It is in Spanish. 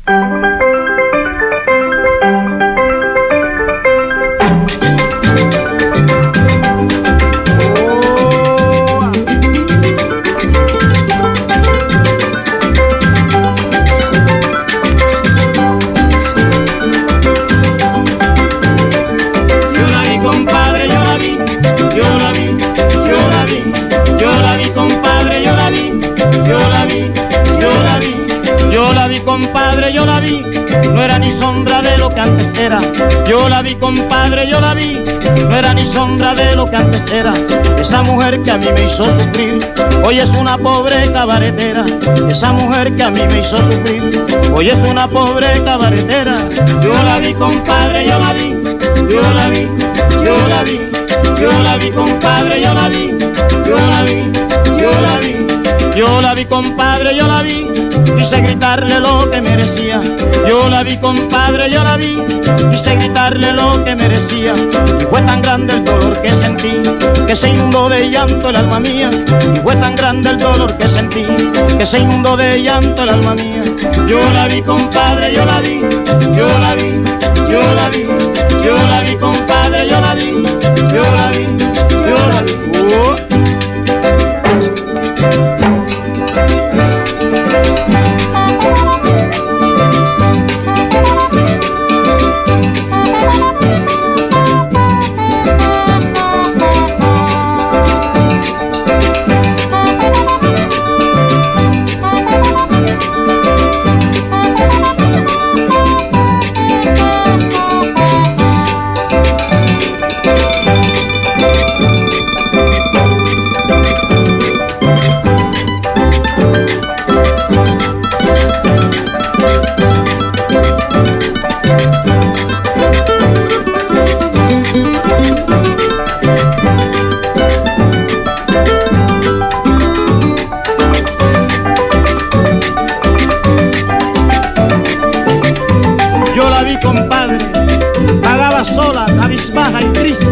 Compadre, yo la vi, no era ni sombra de lo que antes era. Yo la vi, compadre, yo la vi, no era ni sombra de lo que antes era. Esa mujer que a mí me hizo sufrir, hoy es una pobre cabaretera. Esa mujer que a mí me hizo sufrir, hoy es una pobre cabaretera. Yo la vi, compadre, yo la vi, yo la vi, yo la vi, yo la vi, compadre, yo la vi, yo la vi, yo la vi. Yo la vi, compadre, yo la vi, quise gritarle lo que merecía. Yo la vi, compadre, yo la vi, quise gritarle lo que merecía. Y fue tan grande el dolor que sentí, que se inundó de llanto el alma mía. Y fue tan grande el dolor que sentí, que se inundó de llanto el alma mía. Yo la vi, compadre, yo la vi, yo la vi, yo la vi, yo la vi, compadre, yo la vi, yo la vi, yo la vi. Compadre, pagaba sola, cabizbaja y triste,